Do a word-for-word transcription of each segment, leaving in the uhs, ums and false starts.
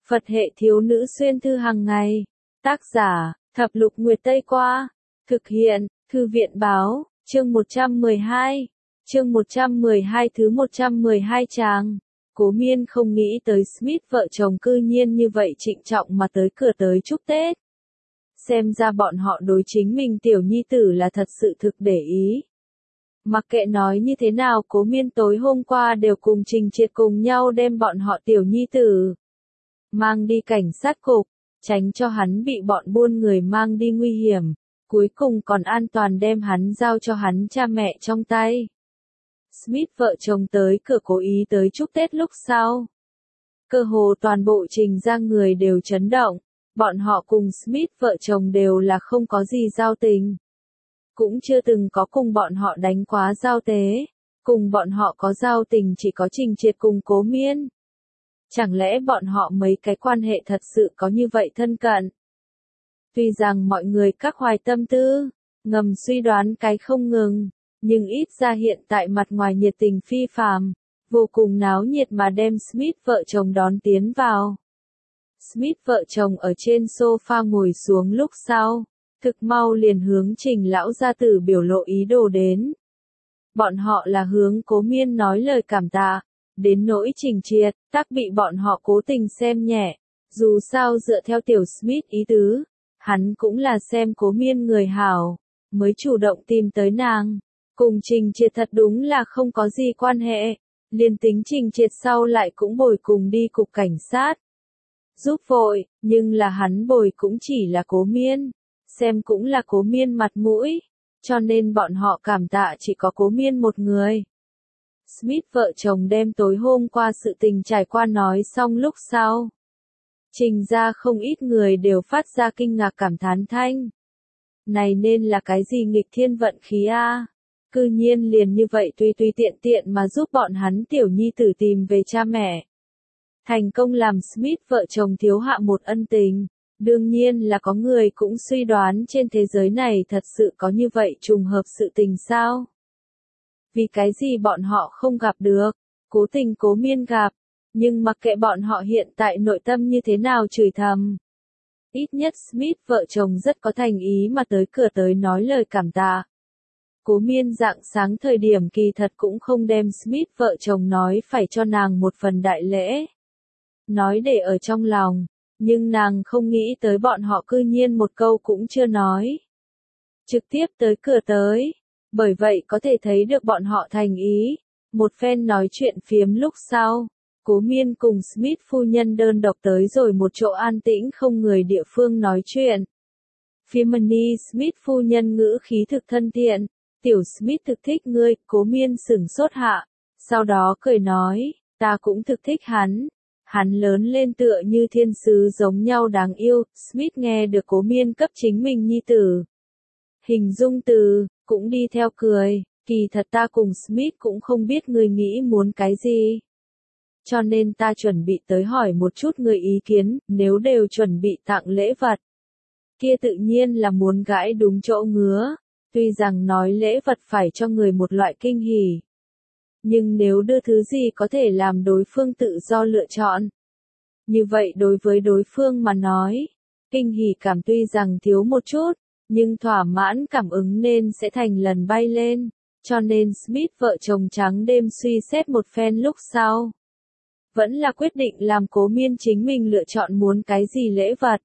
Phật hệ thiếu nữ xuyên thư hàng ngày. Tác giả, Thập lục Nguyệt Tây Qua. Thực hiện, Thư viện Báo, chương một trăm mười hai. Chương một trăm mười hai thứ một trăm mười hai tràng. Cố Miên không nghĩ tới Smith vợ chồng cư nhiên như vậy trịnh trọng mà tới cửa tới chúc Tết. Xem ra bọn họ đối chính mình tiểu nhi tử là thật sự thực để ý. Mặc kệ nói như thế nào, Cố Miên tối hôm qua đều cùng Trình Triệt cùng nhau đem bọn họ tiểu nhi tử mang đi cảnh sát cục, tránh cho hắn bị bọn buôn người mang đi nguy hiểm, cuối cùng còn an toàn đem hắn giao cho hắn cha mẹ trong tay. Smith vợ chồng tới cửa cố ý tới chúc Tết lúc sau. Cơ hồ toàn bộ Trình ra người đều chấn động, bọn họ cùng Smith vợ chồng đều là không có gì giao tình. Cũng chưa từng có cùng bọn họ đánh quá giao tế, cùng bọn họ có giao tình chỉ có Trình Triệt cùng Cố Miên. Chẳng lẽ bọn họ mấy cái quan hệ thật sự có như vậy thân cận? Tuy rằng mọi người các hoài tâm tư, ngầm suy đoán cái không ngừng, nhưng ít ra hiện tại mặt ngoài nhiệt tình phi phàm, vô cùng náo nhiệt mà đem Smith vợ chồng đón tiến vào. Smith vợ chồng ở trên sofa ngồi xuống lúc sau, thực mau liền hướng Trình lão gia tử biểu lộ ý đồ đến. Bọn họ là hướng Cố Miên nói lời cảm tạ, đến nỗi Trình Triệt, tác bị bọn họ cố tình xem nhẹ, dù sao dựa theo tiểu Smith ý tứ, hắn cũng là xem Cố Miên người hảo, mới chủ động tìm tới nàng. Cùng Trình Triệt thật đúng là không có gì quan hệ, liền tính Trình Triệt sau lại cũng bồi cùng đi cục cảnh sát. Giúp vội, nhưng là hắn bồi cũng chỉ là Cố Miên, xem cũng là Cố Miên mặt mũi, cho nên bọn họ cảm tạ chỉ có Cố Miên một người. Smith vợ chồng đem tối hôm qua sự tình trải qua nói xong lúc sau. Trình ra không ít người đều phát ra kinh ngạc cảm thán thanh. Này nên là cái gì nghịch thiên vận khí a? Cư nhiên liền như vậy tùy tùy tiện tiện mà giúp bọn hắn tiểu nhi tử tìm về cha mẹ. Thành công làm Smith vợ chồng thiếu hạ một ân tình. Đương nhiên là có người cũng suy đoán trên thế giới này thật sự có như vậy trùng hợp sự tình sao? Vì cái gì bọn họ không gặp được, cố tình Cố Miên gặp, nhưng mặc kệ bọn họ hiện tại nội tâm như thế nào chửi thầm. Ít nhất Smith vợ chồng rất có thành ý mà tới cửa tới nói lời cảm tạ. Cố Miên rạng sáng thời điểm kỳ thật cũng không đem Smith vợ chồng nói phải cho nàng một phần đại lễ. Nói để ở trong lòng, nhưng nàng không nghĩ tới bọn họ cư nhiên một câu cũng chưa nói. Trực tiếp tới cửa tới, bởi vậy có thể thấy được bọn họ thành ý. Một phen nói chuyện phiếm lúc sau, Cố Miên cùng Smith phu nhân đơn độc tới rồi một chỗ an tĩnh không người địa phương nói chuyện. Firminy Smith phu nhân ngữ khí thực thân thiện, tiểu Smith thực thích ngươi, Cố Miên sửng sốt hạ, sau đó cười nói, ta cũng thực thích hắn. Hắn lớn lên tựa như thiên sứ giống nhau đáng yêu, Smith nghe được Cố Miên cấp chính mình nhi tử. Hình dung từ, cũng đi theo cười, kỳ thật ta cùng Smith cũng không biết người nghĩ muốn cái gì. Cho nên ta chuẩn bị tới hỏi một chút người ý kiến, nếu đều chuẩn bị tặng lễ vật. Kia tự nhiên là muốn gãi đúng chỗ ngứa, tuy rằng nói lễ vật phải cho người một loại kinh hỉ. Nhưng nếu đưa thứ gì có thể làm đối phương tự do lựa chọn. Như vậy đối với đối phương mà nói, kinh hỉ cảm tuy rằng thiếu một chút, nhưng thỏa mãn cảm ứng nên sẽ thành lần bay lên, cho nên Smith vợ chồng trắng đêm suy xét một phen lúc sau. Vẫn là quyết định làm Cố Miên chính mình lựa chọn muốn cái gì lễ vật.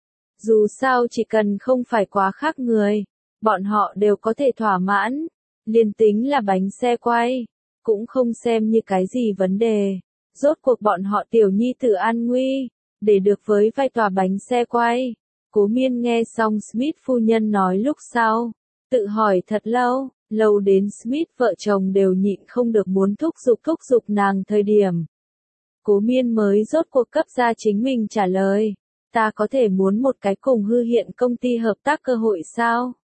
Dù sao chỉ cần không phải quá khác người, bọn họ đều có thể thỏa mãn, liền tính là bánh xe quay, cũng không xem như cái gì vấn đề. Rốt cuộc bọn họ tiểu nhi tử an nguy, để được với vai tòa bánh xe quay. Cố Miên nghe xong Smith phu nhân nói lúc sau, tự hỏi thật lâu, lâu đến Smith vợ chồng đều nhịn không được muốn thúc giục thúc giục nàng thời điểm. Cố Miên mới rốt cuộc cấp ra chính mình trả lời, ta có thể muốn một cái cùng hư hiện công ty hợp tác cơ hội sao?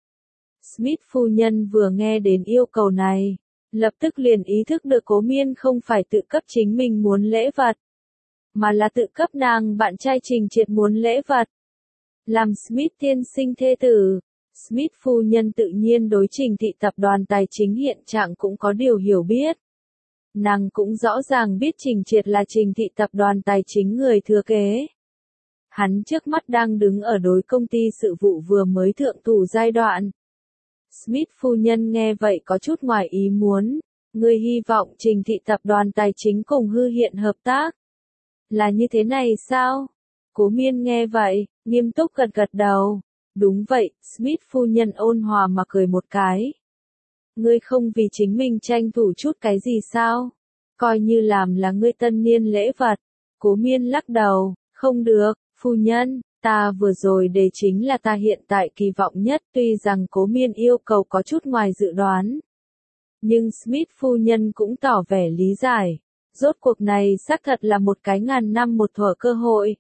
Smith phu nhân vừa nghe đến yêu cầu này, lập tức liền ý thức được Cố Miên không phải tự cấp chính mình muốn lễ vật, mà là tự cấp nàng bạn trai Trình Triệt muốn lễ vật. Làm Smith tiên sinh thê tử, Smith phu nhân tự nhiên đối Trình thị tập đoàn tài chính hiện trạng cũng có điều hiểu biết. Nàng cũng rõ ràng biết Trình Triệt là Trình thị tập đoàn tài chính người thừa kế. Hắn trước mắt đang đứng ở đối công ty sự vụ vừa mới thượng thủ giai đoạn. Smith phu nhân nghe vậy có chút ngoài ý muốn. Ngươi hy vọng Trình thị tập đoàn tài chính cùng Hư Hiện hợp tác. Là như thế này sao? Cố Miên nghe vậy, nghiêm túc gật gật đầu. Đúng vậy, Smith phu nhân ôn hòa mà cười một cái. Ngươi không vì chính mình tranh thủ chút cái gì sao? Coi như làm là ngươi tân niên lễ vật. Cố Miên lắc đầu, không được, phu nhân, ta vừa rồi đề chính là ta hiện tại kỳ vọng nhất, tuy rằng Cố Miên yêu cầu có chút ngoài dự đoán. Nhưng Smith phu nhân cũng tỏ vẻ lý giải. Rốt cuộc này xác thật là một cái ngàn năm một thuở cơ hội.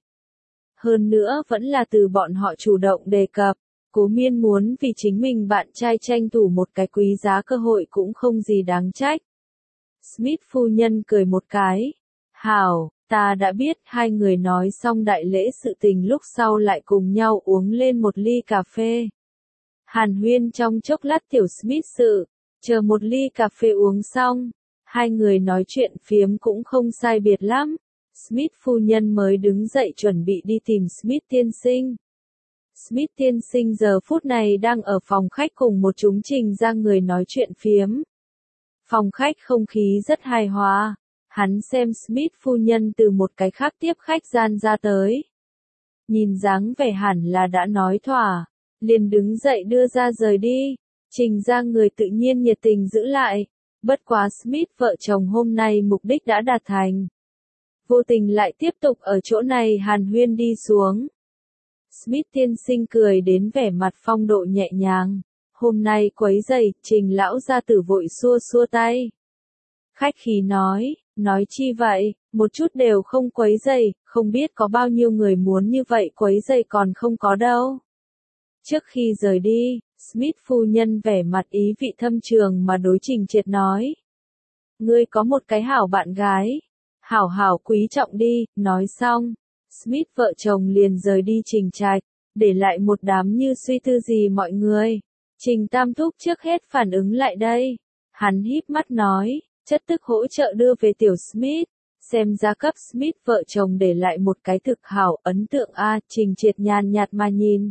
Hơn nữa vẫn là từ bọn họ chủ động đề cập. Cố Miên muốn vì chính mình bạn trai tranh thủ một cái quý giá cơ hội cũng không gì đáng trách. Smith phu nhân cười một cái. Hảo, ta đã biết. Hai người nói xong đại lễ sự tình lúc sau lại cùng nhau uống lên một ly cà phê. Hàn huyên trong chốc lát tiểu Smith sự. Chờ một ly cà phê uống xong. Hai người nói chuyện phiếm cũng không sai biệt lắm. Smith phu nhân mới đứng dậy chuẩn bị đi tìm Smith tiên sinh. Smith tiên sinh giờ phút này đang ở phòng khách cùng một chúng Trình ra người nói chuyện phiếm. Phòng khách không khí rất hài hòa. Hắn xem Smith phu nhân từ một cái khác tiếp khách gian ra tới. Nhìn dáng vẻ hẳn là đã nói thỏa. Liền đứng dậy đưa ra rời đi. Trình ra người tự nhiên nhiệt tình giữ lại. Bất quá Smith vợ chồng hôm nay mục đích đã đạt thành. Vô tình lại tiếp tục ở chỗ này hàn huyên đi xuống. Smith tiên sinh cười đến vẻ mặt phong độ nhẹ nhàng. Hôm nay quấy rầy, Trình lão gia tử vội xua xua tay. Khách khí nói, nói chi vậy, một chút đều không quấy rầy, không biết có bao nhiêu người muốn như vậy quấy rầy còn không có đâu. Trước khi rời đi, Smith phu nhân vẻ mặt ý vị thâm trường mà đối Trình Triệt nói. Ngươi có một cái hảo bạn gái. Hảo hảo quý trọng đi, nói xong. Smith vợ chồng liền rời đi Trình trạch, để lại một đám như suy tư gì mọi người. Trình Tam Thúc trước hết phản ứng lại đây. Hắn híp mắt nói, chất tức hỗ trợ đưa về tiểu Smith. Xem ra cấp Smith vợ chồng để lại một cái thực hảo ấn tượng a. Trình Triệt nhàn nhạt mà nhìn.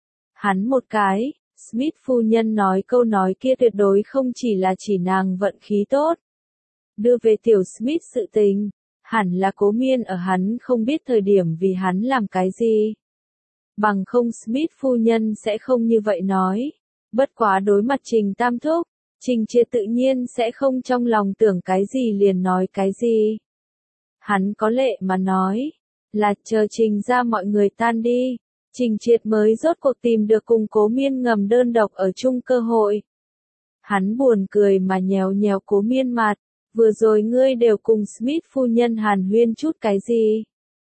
Hắn một cái, Smith phu nhân nói câu nói kia tuyệt đối không chỉ là chỉ nàng vận khí tốt. Đưa về tiểu Smith sự tình. Hẳn là Cố Miên ở hắn không biết thời điểm vì hắn làm cái gì. Bằng không Smith phu nhân sẽ không như vậy nói. Bất quá đối mặt Trình Tam Thúc, Trình Triệt tự nhiên sẽ không trong lòng tưởng cái gì liền nói cái gì. Hắn có lệ mà nói, là chờ Trình ra mọi người tan đi. Trình Triệt mới rốt cuộc tìm được cùng Cố Miên ngầm đơn độc ở chung cơ hội. Hắn buồn cười mà nhéo nhéo Cố Miên mặt. Vừa rồi ngươi đều cùng Smith phu nhân hàn huyên chút cái gì?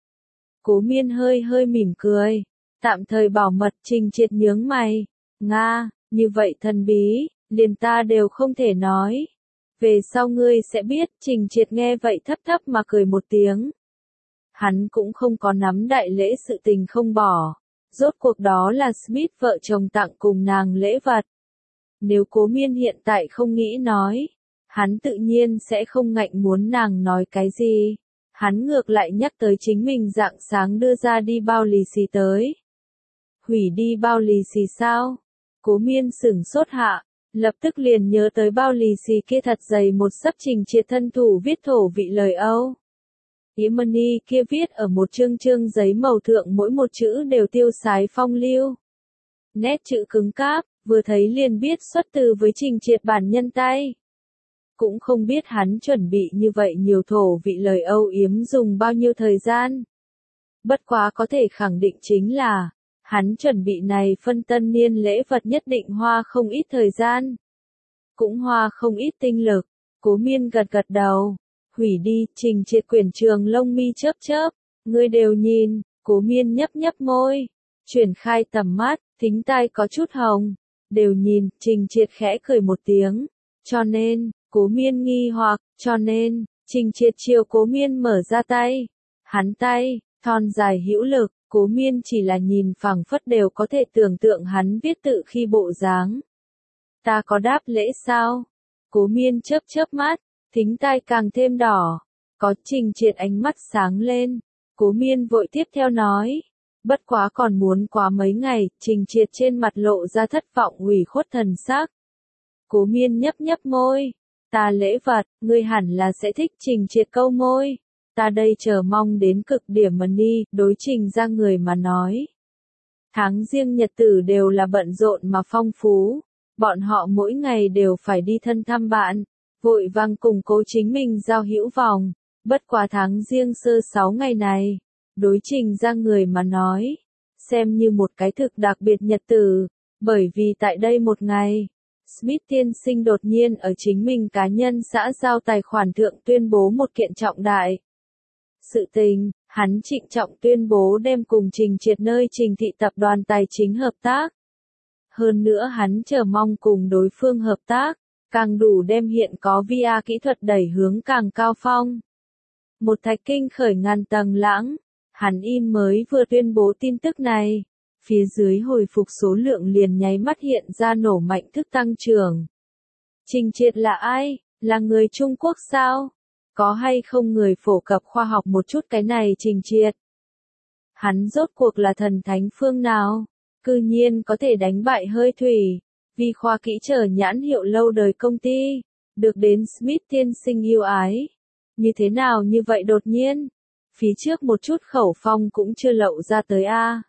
Cố Miên hơi hơi mỉm cười. Tạm thời bảo mật. Trình Triệt nhướng mày. Nga, như vậy thần bí, liền ta đều không thể nói. Về sau ngươi sẽ biết. Trình Triệt nghe vậy thấp thấp mà cười một tiếng. Hắn cũng không có nắm đại lễ sự tình không bỏ. Rốt cuộc đó là Smith vợ chồng tặng cùng nàng lễ vật. Nếu Cố Miên hiện tại không nghĩ nói, hắn tự nhiên sẽ không ngạnh muốn nàng nói cái gì. Hắn ngược lại nhắc tới chính mình rạng sáng đưa ra đi bao lì xì tới. Hủy đi bao lì xì sao? Cố Miên sửng sốt hạ, lập tức liền nhớ tới bao lì xì kia thật dày một sấp Trình Triệt thân thủ viết thổ vị lời Âu. Yemeni kia viết ở một chương chương giấy màu thượng mỗi một chữ đều tiêu sái phong lưu. Nét chữ cứng cáp, vừa thấy liền biết xuất từ với Trình Triệt bản nhân tay. Cũng không biết hắn chuẩn bị như vậy nhiều thổ vị lời âu yếm dùng bao nhiêu thời gian. Bất quá có thể khẳng định chính là, hắn chuẩn bị này phân tân niên lễ vật nhất định hoa không ít thời gian. Cũng hoa không ít tinh lực. Cố Miên gật gật đầu. Hủy đi. Trình Triệt quyển trường lông mi chớp chớp. Ngươi đều nhìn. Cố Miên nhấp nhấp môi. Chuyển khai tầm mắt. Thính tai có chút hồng. Đều nhìn. Trình Triệt khẽ cười một tiếng. Cho nên, Cố Miên nghi hoặc, cho nên, Trình Triệt chiều Cố Miên mở ra tay. Hắn tay, thon dài hữu lực, Cố Miên chỉ là nhìn phẳng phất đều có thể tưởng tượng hắn viết tự khi bộ dáng. Ta có đáp lễ sao? Cố Miên chớp chớp mắt, Thính tai càng thêm đỏ. Có Trình Triệt ánh mắt sáng lên. Cố Miên vội tiếp theo nói. Bất quá còn muốn quá mấy ngày, Trình Triệt trên mặt lộ ra thất vọng ủy khuất thần sắc. Cố Miên nhấp nhấp môi. Ta lễ vật, ngươi hẳn là sẽ thích. Trình Triệt câu môi. Ta đây chờ mong đến cực điểm mà đi, đối Trình ra người mà nói. Tháng riêng nhật tử đều là bận rộn mà phong phú. Bọn họ mỗi ngày đều phải đi thân thăm bạn, vội vàng củng cố chính mình giao hữu vòng. Bất quá tháng riêng sơ sáu ngày này, đối Trình ra người mà nói, xem như một cái thực đặc biệt nhật tử, bởi vì tại đây một ngày, Smith tiên sinh đột nhiên ở chính mình cá nhân xã giao tài khoản thượng tuyên bố một kiện trọng đại. Sự tình, hắn trịnh trọng tuyên bố đem cùng Trình Triệt nơi Trình thị tập đoàn tài chính hợp tác. Hơn nữa hắn chờ mong cùng đối phương hợp tác, càng đủ đem hiện có vê rờ kỹ thuật đẩy hướng càng cao phong. Một thạch kinh khởi ngàn tầng lãng, hắn in mới vừa tuyên bố tin tức này, phía dưới hồi phục số lượng liền nháy mắt hiện ra nổ mạnh thức tăng trưởng. Trình Triệt là ai? Là người Trung Quốc sao? Có hay không người phổ cập khoa học một chút cái này Trình Triệt? Hắn rốt cuộc là thần thánh phương nào? Cư nhiên có thể đánh bại hơi thủy, vì khoa kỹ trở nhãn hiệu lâu đời công ty, được đến Smith tiên sinh yêu ái. Như thế nào như vậy đột nhiên? Phía trước một chút khẩu phong cũng chưa lậu ra tới a.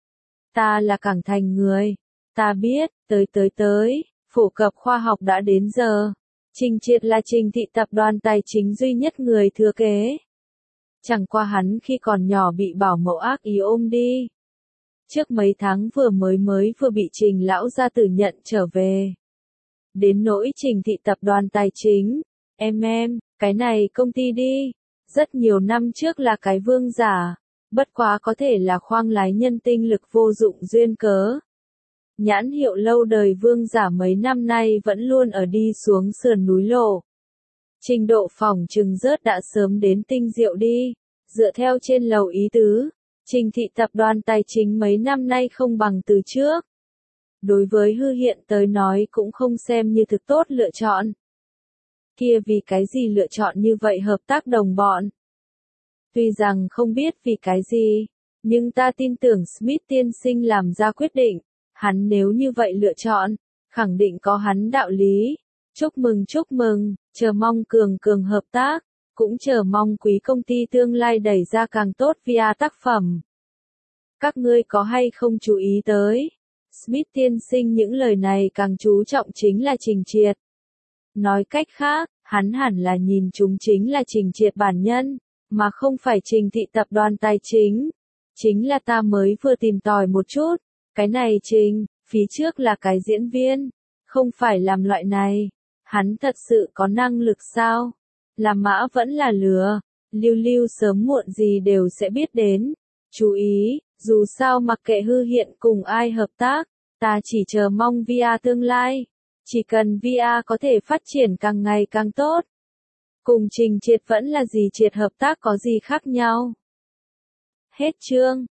Ta là Cảng Thành người, ta biết, tới tới tới, phổ cập khoa học đã đến giờ. Trình Triệt là Trình thị tập đoàn tài chính duy nhất người thừa kế. Chẳng qua hắn khi còn nhỏ bị bảo mẫu ác ý ôm đi. Trước mấy tháng vừa mới mới vừa bị Trình lão gia tử nhận trở về. Đến nỗi Trình thị tập đoàn tài chính, em em, cái này công ty đi. Rất nhiều năm trước là cái vương giả, bất quá có thể là khoang lái nhân tinh lực vô dụng duyên cớ. Nhãn hiệu lâu đời vương giả mấy năm nay vẫn luôn ở đi xuống sườn núi lộ. Trình độ phỏng chừng rớt đã sớm đến tinh diệu đi, dựa theo trên lầu ý tứ. Trình thị tập đoàn tài chính mấy năm nay không bằng từ trước. Đối với hư hiện tới nói cũng không xem như thực tốt lựa chọn. Kia vì cái gì lựa chọn như vậy hợp tác đồng bọn? Tuy rằng không biết vì cái gì, nhưng ta tin tưởng Smith tiên sinh làm ra quyết định. Hắn nếu như vậy lựa chọn, khẳng định có hắn đạo lý. Chúc mừng chúc mừng, chờ mong cường cường hợp tác. Cũng chờ mong quý công ty tương lai đẩy ra càng tốt vê rờ tác phẩm. Các ngươi có hay không chú ý tới? Smith tiên sinh những lời này càng chú trọng chính là Trình Triệt. Nói cách khác, hắn hẳn là nhìn chúng chính là Trình Triệt bản nhân, mà không phải Trình thị tập đoàn tài chính. Chính là ta mới vừa tìm tòi một chút, cái này Trình, phía trước là cái diễn viên, không phải làm loại này. Hắn thật sự có năng lực sao? Là mã vẫn là lừa, lưu lưu sớm muộn gì đều sẽ biết đến. Chú ý, dù sao mặc kệ hư hiện cùng ai hợp tác, ta chỉ chờ mong vê rờ tương lai. Chỉ cần vê rờ có thể phát triển càng ngày càng tốt. Cùng Trình Triệt vẫn là gì Triệt hợp tác có gì khác nhau. Hết chương.